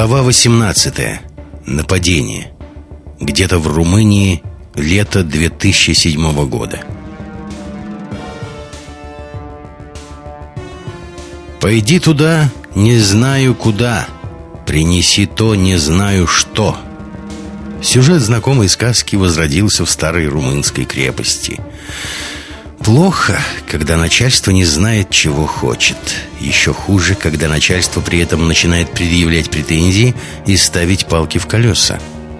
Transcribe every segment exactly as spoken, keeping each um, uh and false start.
Глава восемнадцатая. Нападение. Где-то в Румынии. Лето две тысячи седьмого года. «Пойди туда, не знаю куда. Принеси то, не знаю что». Сюжет знакомой сказки возродился в старой румынской крепости. Плохо, когда начальство не знает, чего хочет. Еще хуже, когда начальство при этом начинает предъявлять претензии и ставить палки в колеса.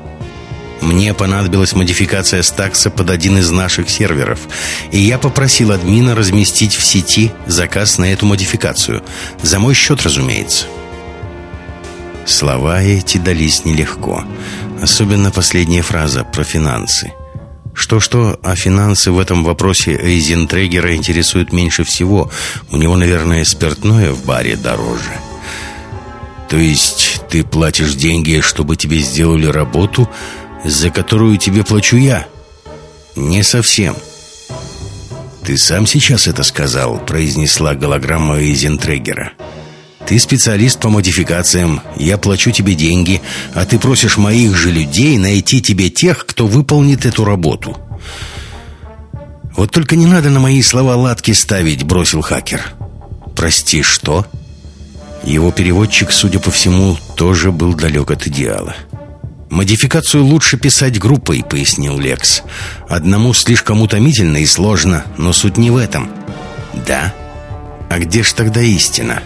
Мне понадобилась модификация стакса под один из наших серверов, и я попросил админа разместить в сети заказ на эту модификацию. За мой счет, разумеется. Слова эти дались нелегко. Особенно последняя фраза про финансы. Что-что, а финансы в этом вопросе Эйзентрегера интересуют меньше всего. У него, наверное, спиртное в баре дороже. То есть ты платишь деньги, чтобы тебе сделали работу, за которую тебе плачу я? Не совсем. Ты сам сейчас это сказал, произнесла голограмма Эйзентрегера. Ты специалист по модификациям, я плачу тебе деньги, а ты просишь моих же людей найти тебе тех, кто выполнит эту работу. Вот только не надо на мои слова латки ставить, бросил хакер. Прости, что? Его переводчик, судя по всему, тоже был далек от идеала. «Модификацию лучше писать группой», — пояснил Лекс. «Одному слишком утомительно и сложно, но суть не в этом». «Да? А где ж тогда истина?»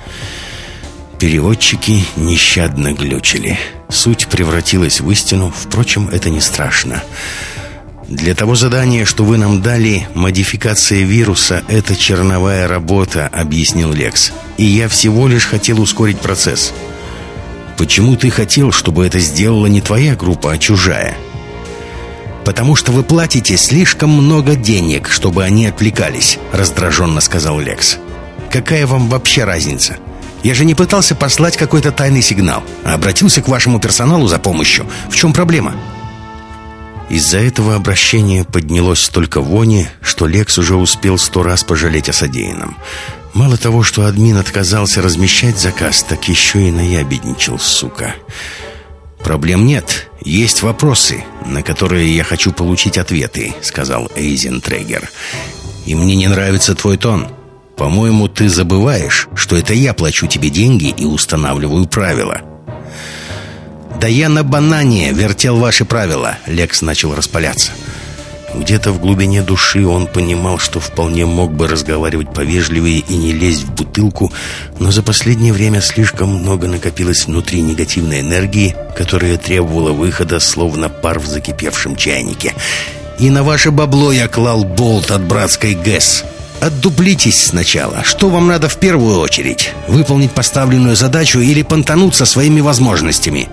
Переводчики нещадно глючили. Суть превратилась в истину. Впрочем, это не страшно. Для того задания, что вы нам дали, модификация вируса — это черновая работа, объяснил Лекс. И я всего лишь хотел ускорить процесс. Почему ты хотел, чтобы это сделала не твоя группа, а чужая? Потому что вы платите слишком много денег, чтобы они отвлекались, раздраженно сказал Лекс. Какая вам вообще разница? Я же не пытался послать какой-то тайный сигнал, а обратился к вашему персоналу за помощью. В чем проблема? Из-за этого обращения поднялось столько вони, что Лекс уже успел сто раз пожалеть о содеянном. Мало того, что админ отказался размещать заказ, так еще и наябедничал, сука. «Проблем нет, есть вопросы, на которые я хочу получить ответы», — сказал Эйзентрегер. «И мне не нравится твой тон. По-моему, ты забываешь, что это я плачу тебе деньги и устанавливаю правила». «Да я на банане вертел ваши правила», — Лекс начал распаляться. Где-то в глубине души он понимал, что вполне мог бы разговаривать повежливее и не лезть в бутылку, но за последнее время слишком много накопилось внутри негативной энергии, которая требовала выхода, словно пар в закипевшем чайнике. «И на ваше бабло я клал болт от братской ГЭС. Отдуплитесь сначала. Что вам надо в первую очередь? Выполнить поставленную задачу или понтануться своими возможностями?»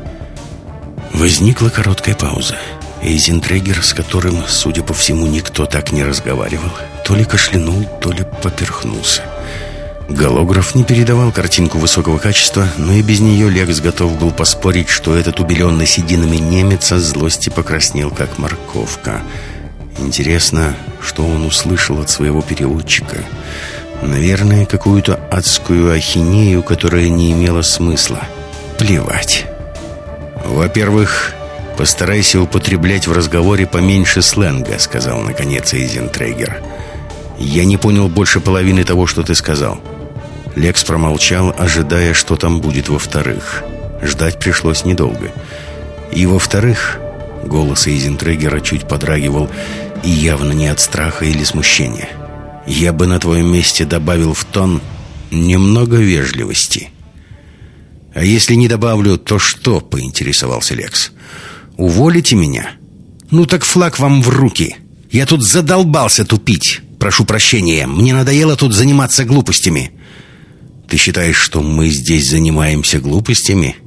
Возникла короткая пауза. Эйзентрегер, с которым, судя по всему, никто так не разговаривал, то ли кашлянул, то ли поперхнулся. Голограф не передавал картинку высокого качества, но и без нее Лекс готов был поспорить, что этот убеленный сединами немец от злости покраснел, как морковка. Интересно, что он услышал от своего переводчика. Наверное, какую-то адскую ахинею, которая не имела смысла. Плевать. «Во-первых, постарайся употреблять в разговоре поменьше сленга», — сказал наконец Эйзентрегер. «Я не понял больше половины того, что ты сказал». Лекс промолчал, ожидая, что там будет во-вторых. Ждать пришлось недолго. И во-вторых, голос Эйзентрегера чуть подрагивал, и явно не от страха или смущения. «Я бы на твоем месте добавил в тон немного вежливости». «А если не добавлю, то что?» — поинтересовался Лекс. «Уволите меня? Ну так флаг вам в руки. Я тут задолбался тупить. Прошу прощения, мне надоело тут заниматься глупостями». «Ты считаешь, что мы здесь занимаемся глупостями?»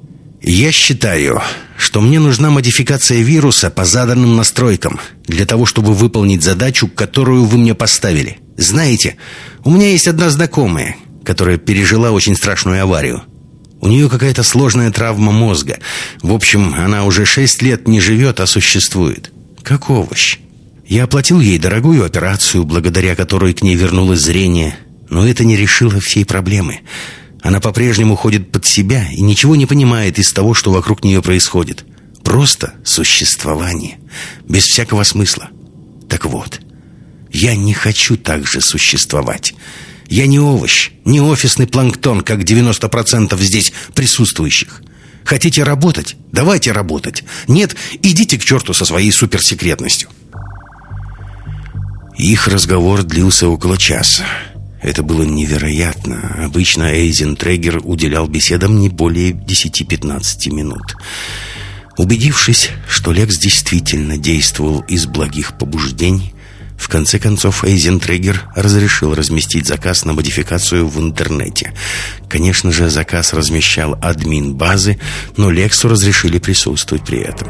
«Я считаю, что мне нужна модификация вируса по заданным настройкам, для того, чтобы выполнить задачу, которую вы мне поставили. Знаете, у меня есть одна знакомая, которая пережила очень страшную аварию. У нее какая-то сложная травма мозга. В общем, она уже шесть лет не живет, а существует. Как овощ. Я оплатил ей дорогую операцию, благодаря которой к ней вернулось зрение. Но это не решило всей проблемы. Она по-прежнему ходит под себя и ничего не понимает из того, что вокруг нее происходит. Просто существование, без всякого смысла. Так вот, я не хочу так же существовать. Я не овощ, не офисный планктон, как девяносто процентов здесь присутствующих. Хотите работать? Давайте работать. Нет, идите к черту со своей суперсекретностью. Их разговор длился около часа. Это было невероятно. Обычно Эйзентрегер уделял беседам не более десяти-пятнадцати минут. Убедившись, что Лекс действительно действовал из благих побуждений, в конце концов Эйзентрегер разрешил разместить заказ на модификацию в интернете. Конечно же, заказ размещал админ базы, но Лексу разрешили присутствовать при этом.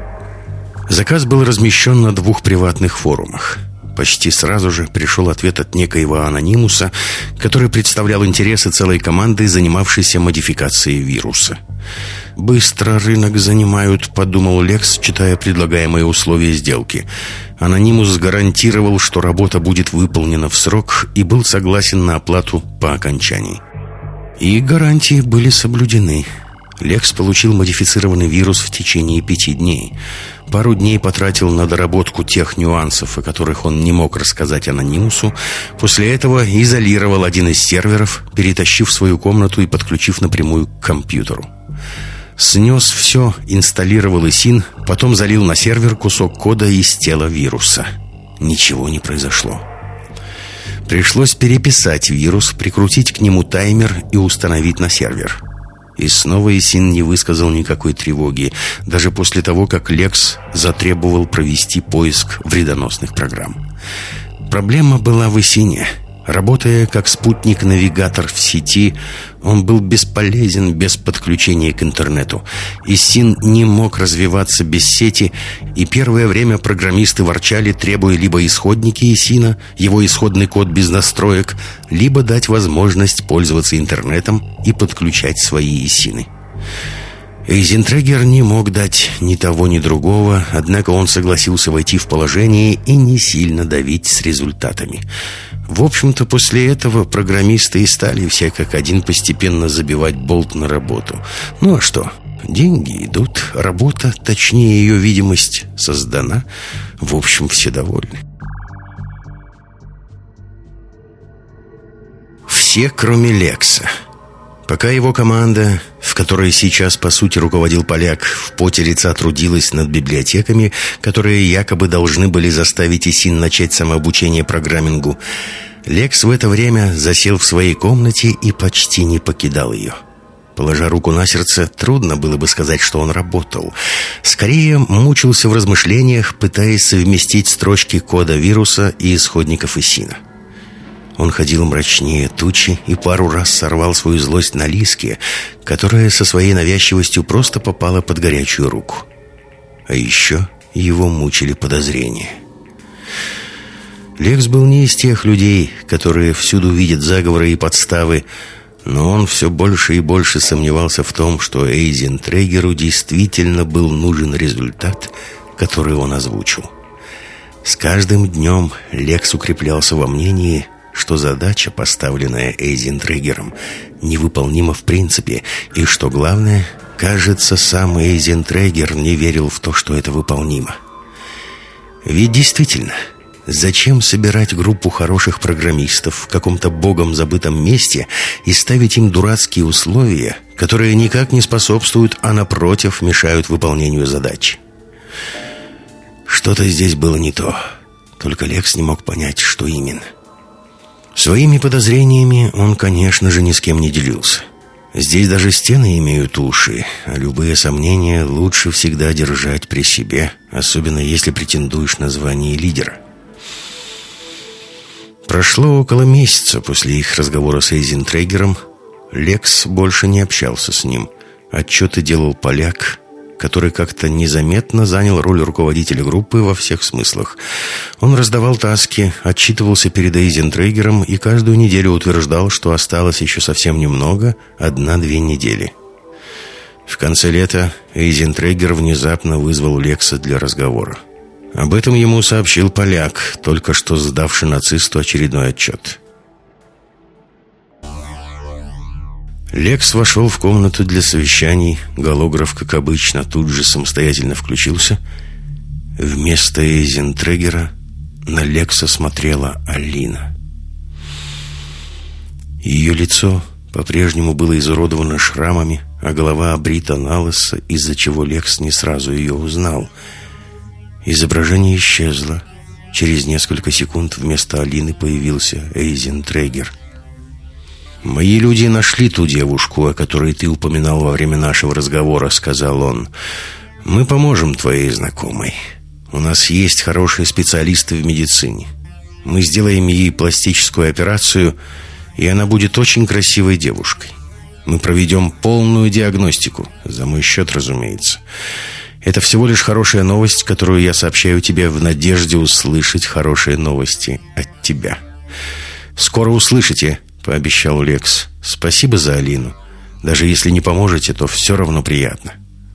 Заказ был размещен на двух приватных форумах. Почти сразу же пришел ответ от некоего анонимуса, который представлял интересы целой команды, занимавшейся модификацией вируса. «Быстро рынок занимают», — подумал Лекс, читая предлагаемые условия сделки. Анонимус гарантировал, что работа будет выполнена в срок, и был согласен на оплату по окончании. И гарантии были соблюдены. Лекс получил модифицированный вирус в течение пяти дней. Пару дней потратил на доработку тех нюансов, о которых он не мог рассказать анонимусу. После этого изолировал один из серверов, перетащив в свою комнату и подключив напрямую к компьютеру. Снес все, инсталлировал ИСИН, потом залил на сервер кусок кода из тела вируса. Ничего не произошло. Пришлось переписать вирус, прикрутить к нему таймер и установить на сервер. И снова ИСИН не высказал никакой тревоги, даже после того, как Лекс затребовал провести поиск вредоносных программ. Проблема была в ИСИНе. Работая как спутник-навигатор в сети, он был бесполезен без подключения к интернету. ИСИН не мог развиваться без сети, и первое время программисты ворчали, требуя либо исходники ИСИНа, его исходный код без настроек, либо дать возможность пользоваться интернетом и подключать свои ИСИНы. Эйзентрегер не мог дать ни того, ни другого, однако он согласился войти в положение и не сильно давить с результатами. В общем-то, после этого программисты и стали все как один постепенно забивать болт на работу. Ну а что? Деньги идут, работа, точнее ее видимость, создана. В общем, все довольны. Все, кроме Лекса. Пока его команда, в которой сейчас, по сути, руководил поляк, в поте лица трудилась над библиотеками, которые якобы должны были заставить ИСИН начать самообучение программингу, Лекс в это время засел в своей комнате и почти не покидал ее. Положа руку на сердце, трудно было бы сказать, что он работал. Скорее, мучился в размышлениях, пытаясь совместить строчки кода вируса и исходников ИСИНа. Он ходил мрачнее тучи и пару раз сорвал свою злость на Лиске, которая со своей навязчивостью просто попала под горячую руку. А еще его мучили подозрения. Лекс был не из тех людей, которые всюду видят заговоры и подставы, но он все больше и больше сомневался в том, что Эйзентрегеру действительно был нужен результат, который он озвучил. С каждым днем Лекс укреплялся во мнении, что задача, поставленная Эйзентрегером, невыполнима в принципе, и, что главное, кажется, сам Эйзентрегер не верил в то, что это выполнимо. Ведь действительно, зачем собирать группу хороших программистов в каком-то богом забытом месте и ставить им дурацкие условия, которые никак не способствуют, а напротив мешают выполнению задачи? Что-то здесь было не то, только Лекс не мог понять, что именно. Своими подозрениями он, конечно же, ни с кем не делился. Здесь даже стены имеют уши, а любые сомнения лучше всегда держать при себе, особенно если претендуешь на звание лидера. Прошло около месяца после их разговора с Эйзентрегером. Лекс больше не общался с ним. Отчеты делал поляк, который как-то незаметно занял роль руководителя группы во всех смыслах. Он раздавал таски, отчитывался перед Эйзентрегером и каждую неделю утверждал, что осталось еще совсем немного, одна-две недели. В конце лета Эйзентрегер внезапно вызвал Лекса для разговора. Об этом ему сообщил поляк, только что сдавший нацисту очередной отчет. Лекс вошел в комнату для совещаний. Голограф, как обычно, тут же самостоятельно включился. Вместо Эйзентрегера на Лекса смотрела Алина. Ее лицо по-прежнему было изуродовано шрамами, а голова обрита налысо, из-за чего Лекс не сразу ее узнал. Изображение исчезло. Через несколько секунд вместо Алины появился Эйзентрегер. «Мои люди нашли ту девушку, о которой ты упоминал во время нашего разговора», — сказал он. «Мы поможем твоей знакомой. У нас есть хорошие специалисты в медицине. Мы сделаем ей пластическую операцию, и она будет очень красивой девушкой. Мы проведем полную диагностику, за мой счет, разумеется. Это всего лишь хорошая новость, которую я сообщаю тебе в надежде услышать хорошие новости от тебя». «Скоро услышите», — пообещал Лекс. «Спасибо за Алину. Даже если не поможете, то все равно приятно».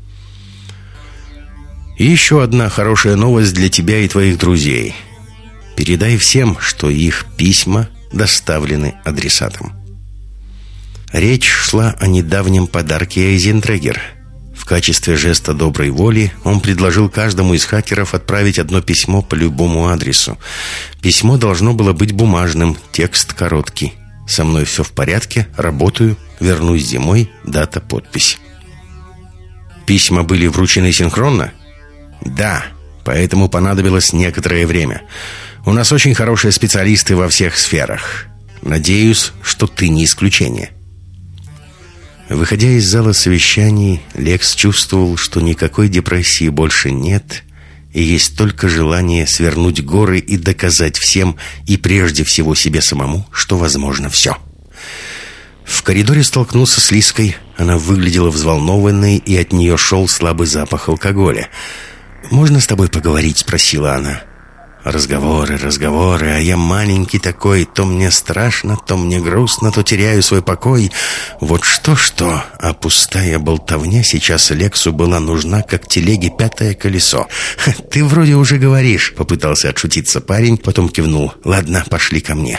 «И еще одна хорошая новость для тебя и твоих друзей. Передай всем, что их письма доставлены адресатам». Речь шла о недавнем подарке Эйзентрегер. В качестве жеста доброй воли он предложил каждому из хакеров отправить одно письмо по любому адресу. Письмо должно было быть бумажным, текст короткий. «Со мной все в порядке, работаю, вернусь зимой, дата, подпись». Письма были вручены синхронно? Да, поэтому понадобилось некоторое время. У нас очень хорошие специалисты во всех сферах. Надеюсь, что ты не исключение. Выходя из зала совещаний, Лекс чувствовал, что никакой депрессии больше нет, и есть только желание свернуть горы и доказать всем, и прежде всего себе самому, что возможно все. В коридоре столкнулся с Лиской. Она выглядела взволнованной, и от нее шел слабый запах алкоголя. «Можно с тобой поговорить?» — спросила она. «Разговоры, разговоры, а я маленький такой. То мне страшно, то мне грустно, то теряю свой покой. Вот что-что, а пустая болтовня сейчас Лексу была нужна, как телеге пятое колесо». «Ты вроде уже говоришь», — попытался отшутиться парень, потом кивнул. «Ладно, пошли ко мне».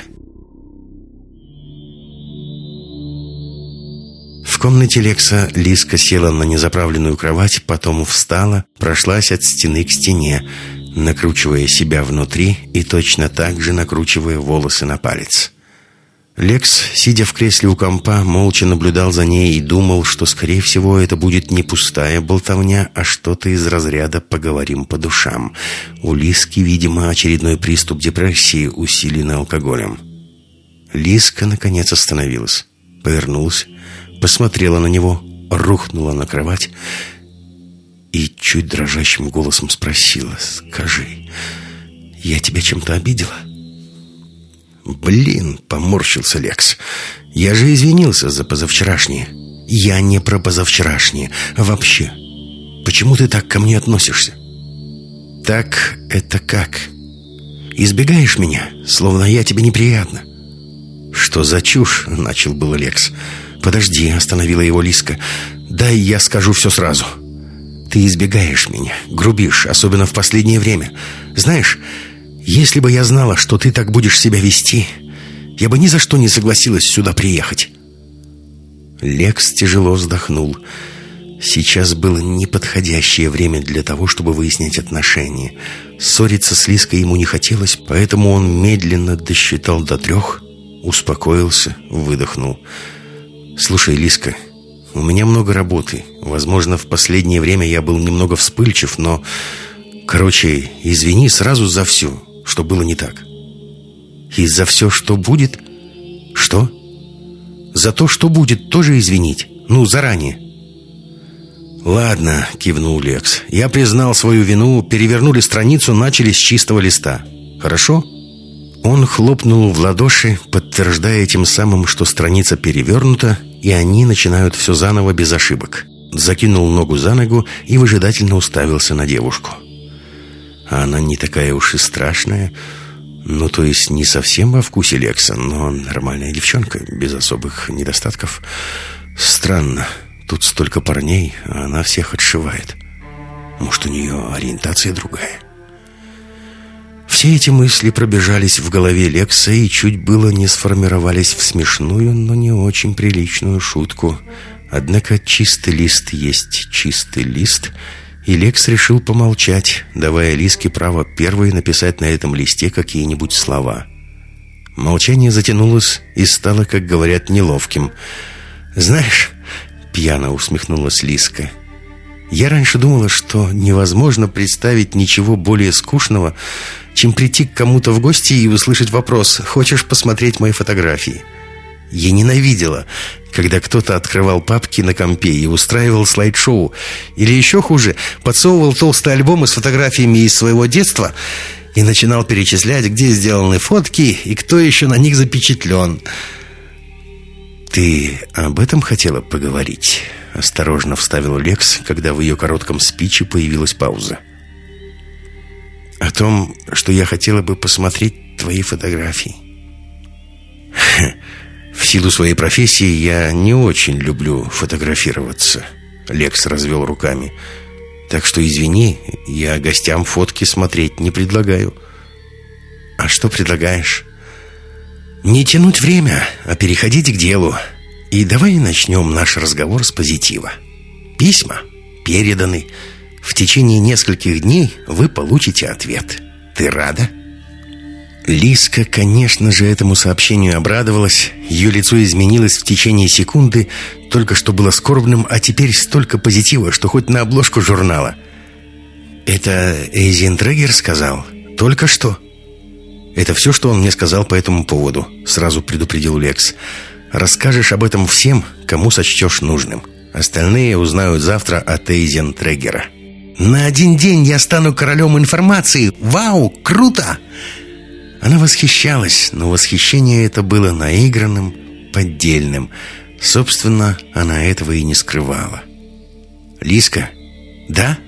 В комнате Лекса Лиска села на незаправленную кровать, потом встала, прошлась от стены к стене, накручивая себя внутри и точно так же накручивая волосы на палец. Лекс, сидя в кресле у компа, молча наблюдал за ней и думал, что, скорее всего, это будет не пустая болтовня, а что-то из разряда «поговорим по душам». У Лиски, видимо, очередной приступ депрессии, усиленный алкоголем. Лиска, наконец, остановилась, повернулась, посмотрела на него, рухнула на кровать и чуть дрожащим голосом спросила: «Скажи, я тебя чем-то обидела?» «Блин!» — поморщился Лекс. «Я же извинился за позавчерашнее». «Я не про позавчерашнее. Вообще. Почему ты так ко мне относишься?» «Так это как? Избегаешь меня, словно я тебе неприятна?» «Что за чушь?» — начал было Лекс. «Подожди», — остановила его Лиска. «Дай я скажу все сразу. Ты избегаешь меня, грубишь, особенно в последнее время. Знаешь, если бы я знала, что ты так будешь себя вести, я бы ни за что не согласилась сюда приехать». Лекс тяжело вздохнул. Сейчас было неподходящее время для того, чтобы выяснять отношения. Ссориться с Лиской ему не хотелось, поэтому он медленно досчитал до трех, успокоился, выдохнул. «Слушай, Лиска, у меня много работы. Возможно, в последнее время я был немного вспыльчив, но... Короче, извини сразу за все, что было не так». «И за все, что будет?» «Что?» «За то, что будет, тоже извинить. Ну, заранее». «Ладно», — кивнул Лекс. «Я признал свою вину, перевернули страницу, начали с чистого листа. Хорошо?» Он хлопнул в ладоши, подтверждая тем самым, что страница перевернута, и они начинают все заново без ошибок. Закинул ногу за ногу и выжидательно уставился на девушку. А она не такая уж и страшная. Ну, то есть не совсем во вкусе Лекса, но нормальная девчонка, без особых недостатков. Странно, тут столько парней, а она всех отшивает. Может, у нее ориентация другая? Все Все эти мысли пробежались в голове Лекса и чуть было не сформировались в смешную, но не очень приличную шутку. Однако чистый лист есть чистый лист, и Лекс решил помолчать, давая Лиске право первой написать на этом листе какие-нибудь слова. Молчание затянулось и стало, как говорят, неловким. «Знаешь...» — пьяно усмехнулась Лиска. «Я раньше думала, что невозможно представить ничего более скучного, чем прийти к кому-то в гости и услышать вопрос: «Хочешь посмотреть мои фотографии?» Я ненавидела, когда кто-то открывал папки на компе и устраивал слайд-шоу. Или еще хуже, подсовывал толстый альбом с фотографиями из своего детства и начинал перечислять, где сделаны фотки и кто еще на них запечатлен. «Ты об этом хотела поговорить?» — осторожно вставил Лекс, когда в ее коротком спиче появилась пауза. «О том, что я хотела бы посмотреть твои фотографии». «В силу своей профессии я не очень люблю фотографироваться», — Лекс развел руками. «Так что извини, я гостям фотки смотреть не предлагаю». «А что предлагаешь?» «Не тянуть время, а переходить к делу. И давай начнем наш разговор с позитива. Письма переданы. В течение нескольких дней вы получите ответ. Ты рада?» Лиска, конечно же, этому сообщению обрадовалась. Ее лицо изменилось в течение секунды. Только что было скорбным, а теперь столько позитива, что хоть на обложку журнала. «Это Эйзентрегер сказал? Только что?» «Это все, что он мне сказал по этому поводу», — сразу предупредил Лекс. «Расскажешь об этом всем, кому сочтешь нужным. Остальные узнают завтра от Эйзентрегера». «На один день я стану королем информации! Вау, круто!» Она восхищалась, но восхищение это было наигранным, поддельным. Собственно, она этого и не скрывала. «Лиска, да?»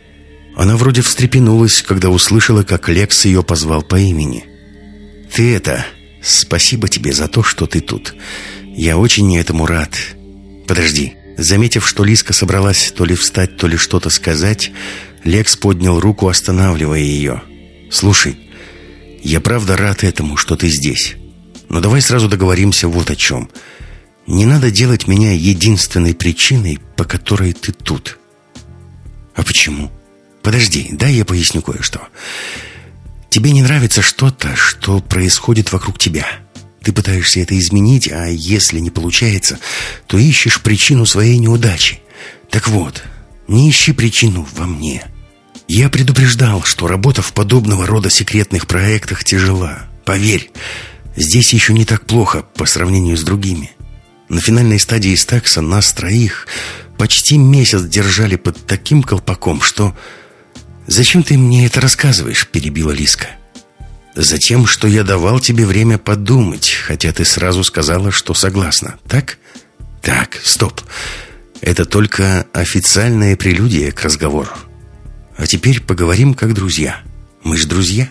Она вроде встрепенулась, когда услышала, как Лекс ее позвал по имени. «Ты это... Спасибо тебе за то, что ты тут. Я очень этому рад. Подожди». Заметив, что Лиска собралась то ли встать, то ли что-то сказать, Лекс поднял руку, останавливая ее. «Слушай, я правда рад этому, что ты здесь. Но давай сразу договоримся вот о чем. Не надо делать меня единственной причиной, по которой ты тут». «А почему?» «Подожди, дай я поясню кое-что. Тебе не нравится что-то, что происходит вокруг тебя. Ты пытаешься это изменить, а если не получается, то ищешь причину своей неудачи. Так вот, не ищи причину во мне. Я предупреждал, что работа в подобного рода секретных проектах тяжела. Поверь, здесь еще не так плохо по сравнению с другими. На финальной стадии Стакса нас троих почти месяц держали под таким колпаком, что... «Зачем ты мне это рассказываешь?» — перебила Лиска. «Затем, что я давал тебе время подумать, хотя ты сразу сказала, что согласна. Так? Так, стоп. Это только официальная прелюдия к разговору. А теперь поговорим как друзья. Мы ж друзья?»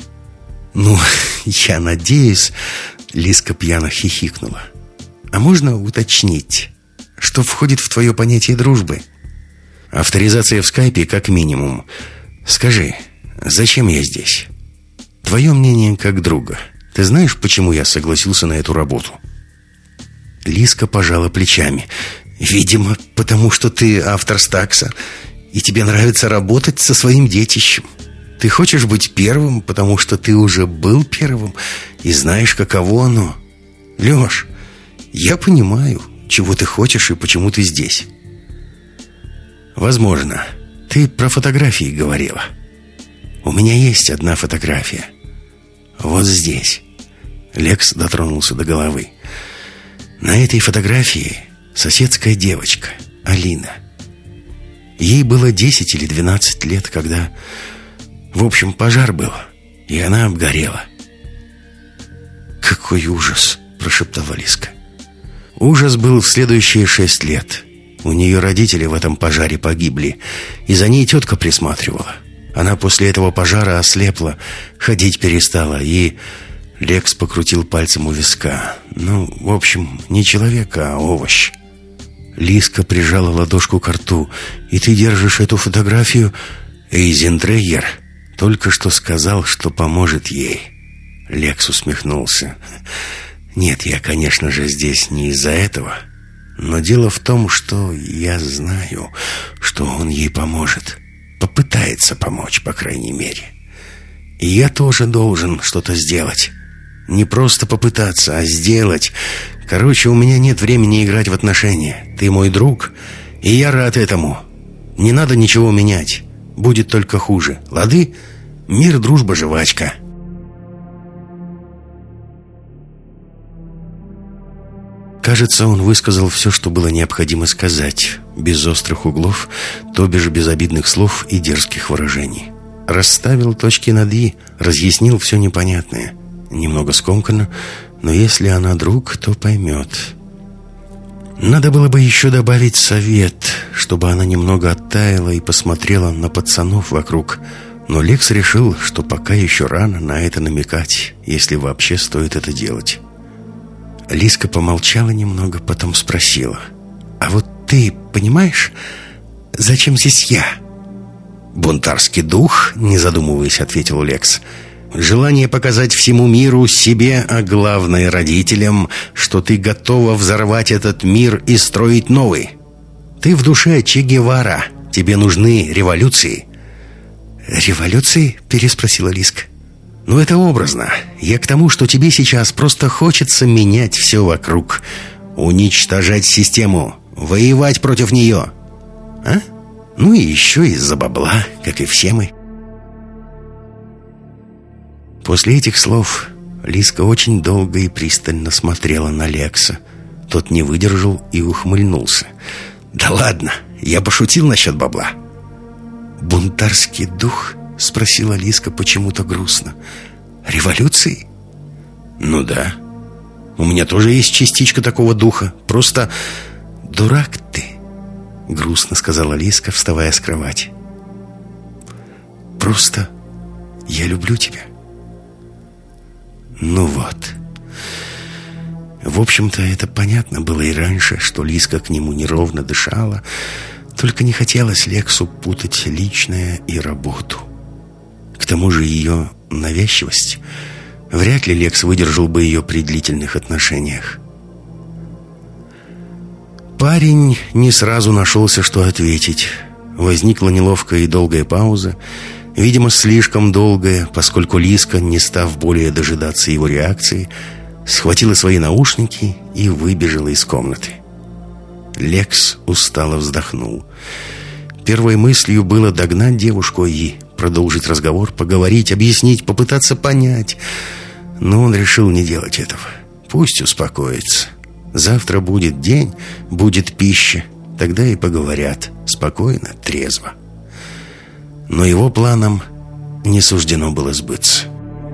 «Ну, я надеюсь...» — Лиска пьяно хихикнула. «А можно уточнить, что входит в твое понятие дружбы?» «Авторизация в скайпе как минимум. Скажи, зачем я здесь? Твое мнение как друга. Ты знаешь, почему я согласился на эту работу?» Лиска пожала плечами. «Видимо, потому что ты автор Стакса, и тебе нравится работать со своим детищем. Ты хочешь быть первым, потому что ты уже был первым и знаешь, каково оно. Леш, я понимаю, чего ты хочешь и почему ты здесь». «Возможно. Ты про фотографии говорила. У меня есть одна фотография. Вот здесь». Лекс дотронулся до головы. «На этой фотографии соседская девочка, Алина. Ей было десять или двенадцать лет, когда... В общем, пожар был, и она обгорела». «Какой ужас!» — прошептала Лиска. «Ужас был в следующие шесть лет. У нее родители в этом пожаре погибли, и за ней тетка присматривала. Она после этого пожара ослепла, ходить перестала, и...» Лекс покрутил пальцем у виска. «Ну, в общем, не человек, а овощ». Лиска прижала ладошку к рту. «И ты держишь эту фотографию?» «Эйзентрегер, только что сказал, что поможет ей. Лекс усмехнулся. Нет, я, конечно же, здесь не из-за этого. Но дело в том, что я знаю, что он ей поможет. Попытается помочь, по крайней мере. И я тоже должен что-то сделать. Не просто попытаться, а сделать. Короче, у меня нет времени играть в отношения. Ты мой друг, и я рад этому. Не надо ничего менять. Будет только хуже. Лады? Мир, дружба, жвачка. Кажется, он высказал все, что было необходимо сказать, без острых углов, то бишь без обидных слов и дерзких выражений. Расставил точки над «и», разъяснил все непонятное. Немного скомканно, но если она друг, то поймет. Надо было бы еще добавить совет, чтобы она немного оттаяла и посмотрела на пацанов вокруг. Но Лекс решил, что пока еще рано на это намекать, если вообще стоит это делать. Лиска помолчала немного, потом спросила: «А вот ты понимаешь, зачем здесь я?» «Бунтарский дух», — не задумываясь, ответил Лекс. «Желание показать всему миру, себе, а главное родителям, что ты готова взорвать этот мир и строить новый. Ты в душе Че Гевара, тебе нужны революции». «Революции?» — переспросила Лиска. «Ну, это образно. Я к тому, что тебе сейчас просто хочется менять все вокруг. Уничтожать систему, воевать против нее. А? Ну и еще из-за бабла, как и все мы». После этих слов Лиска очень долго и пристально смотрела на Лекса. Тот не выдержал и ухмыльнулся. «Да ладно, я пошутил насчет бабла». «Бунтарский дух?» — спросила Лиска почему-то грустно. «Революции?» «Ну да. У меня тоже есть частичка такого духа. Просто дурак ты», — грустно сказала Лиска, вставая с кровати. «Просто я люблю тебя». Ну вот. В общем-то, это понятно было и раньше, что Лиска к нему неровно дышала. Только не хотелось Лексу путать личное и работу. К тому же ее навязчивость. Вряд ли Лекс выдержал бы ее при длительных отношениях. Парень не сразу нашелся, что ответить. Возникла неловкая и долгая пауза. Видимо, слишком долгая, поскольку Лиска, не став более дожидаться его реакции, схватила свои наушники и выбежала из комнаты. Лекс устало вздохнул. Первой мыслью было догнать девушку и продолжить разговор, поговорить, объяснить, попытаться понять. Но он решил не делать этого. Пусть успокоится. Завтра будет день, будет пища. Тогда и поговорят. Спокойно, трезво. Но его планам не суждено было сбыться.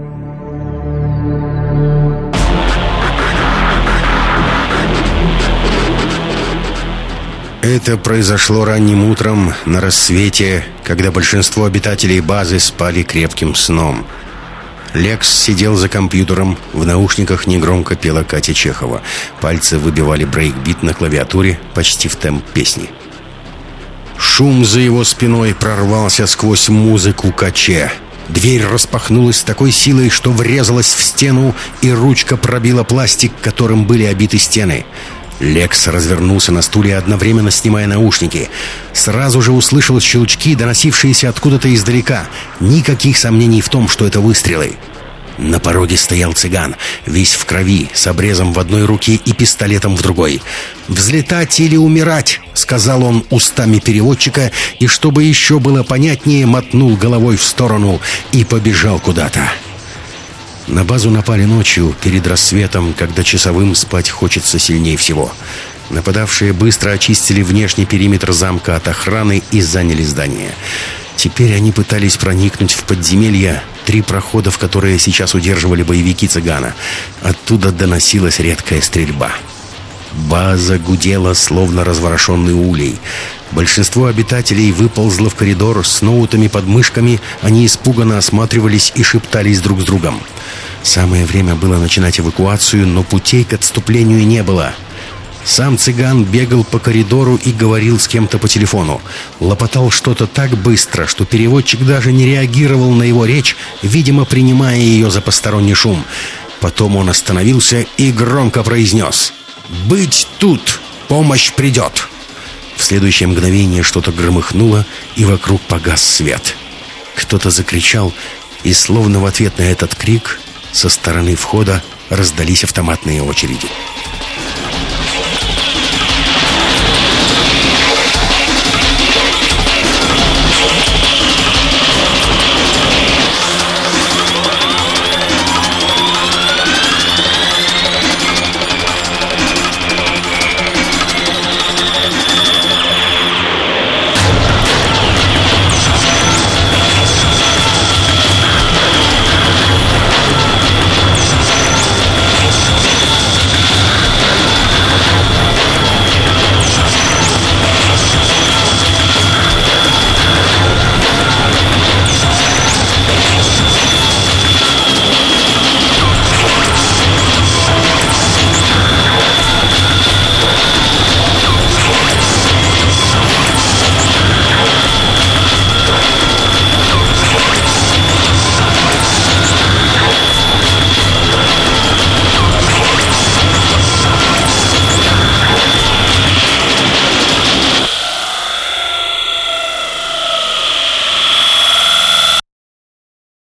Это произошло ранним утром, на рассвете, когда большинство обитателей базы спали крепким сном. Лекс сидел за компьютером, в наушниках негромко пела Катя Чехова. Пальцы выбивали брейкбит на клавиатуре почти в темп песни. Шум за его спиной прорвался сквозь музыку Каче. Дверь распахнулась с такой силой, что врезалась в стену, и ручка пробила пластик, которым были обиты стены. Лекс развернулся на стуле, одновременно снимая наушники. Сразу же услышал щелчки, доносившиеся откуда-то издалека. Никаких сомнений в том, что это выстрелы. На пороге стоял цыган, весь в крови, с обрезом в одной руке и пистолетом в другой. «Взлетать или умирать», — сказал он устами переводчика, и, чтобы еще было понятнее, мотнул головой в сторону и побежал куда-то. На базу напали ночью, перед рассветом, когда часовым спать хочется сильнее всего. Нападавшие быстро очистили внешний периметр замка от охраны и заняли здание. Теперь они пытались проникнуть в подземелья, три прохода в которые сейчас удерживали боевики цыгана. Оттуда доносилась редкая стрельба. База гудела, словно разворошенный улей. Большинство обитателей выползло в коридор с ноутами под мышками. Они испуганно осматривались и шептались друг с другом. Самое время было начинать эвакуацию, но путей к отступлению не было. Сам цыган бегал по коридору и говорил с кем-то по телефону. Лопотал что-то так быстро, что переводчик даже не реагировал на его речь, видимо, принимая ее за посторонний шум. Потом он остановился и громко произнес: «Быть тут! Помощь придет!» В следующее мгновение что-то громыхнуло, и вокруг погас свет. Кто-то закричал, и словно в ответ на этот крик со стороны входа раздались автоматные очереди.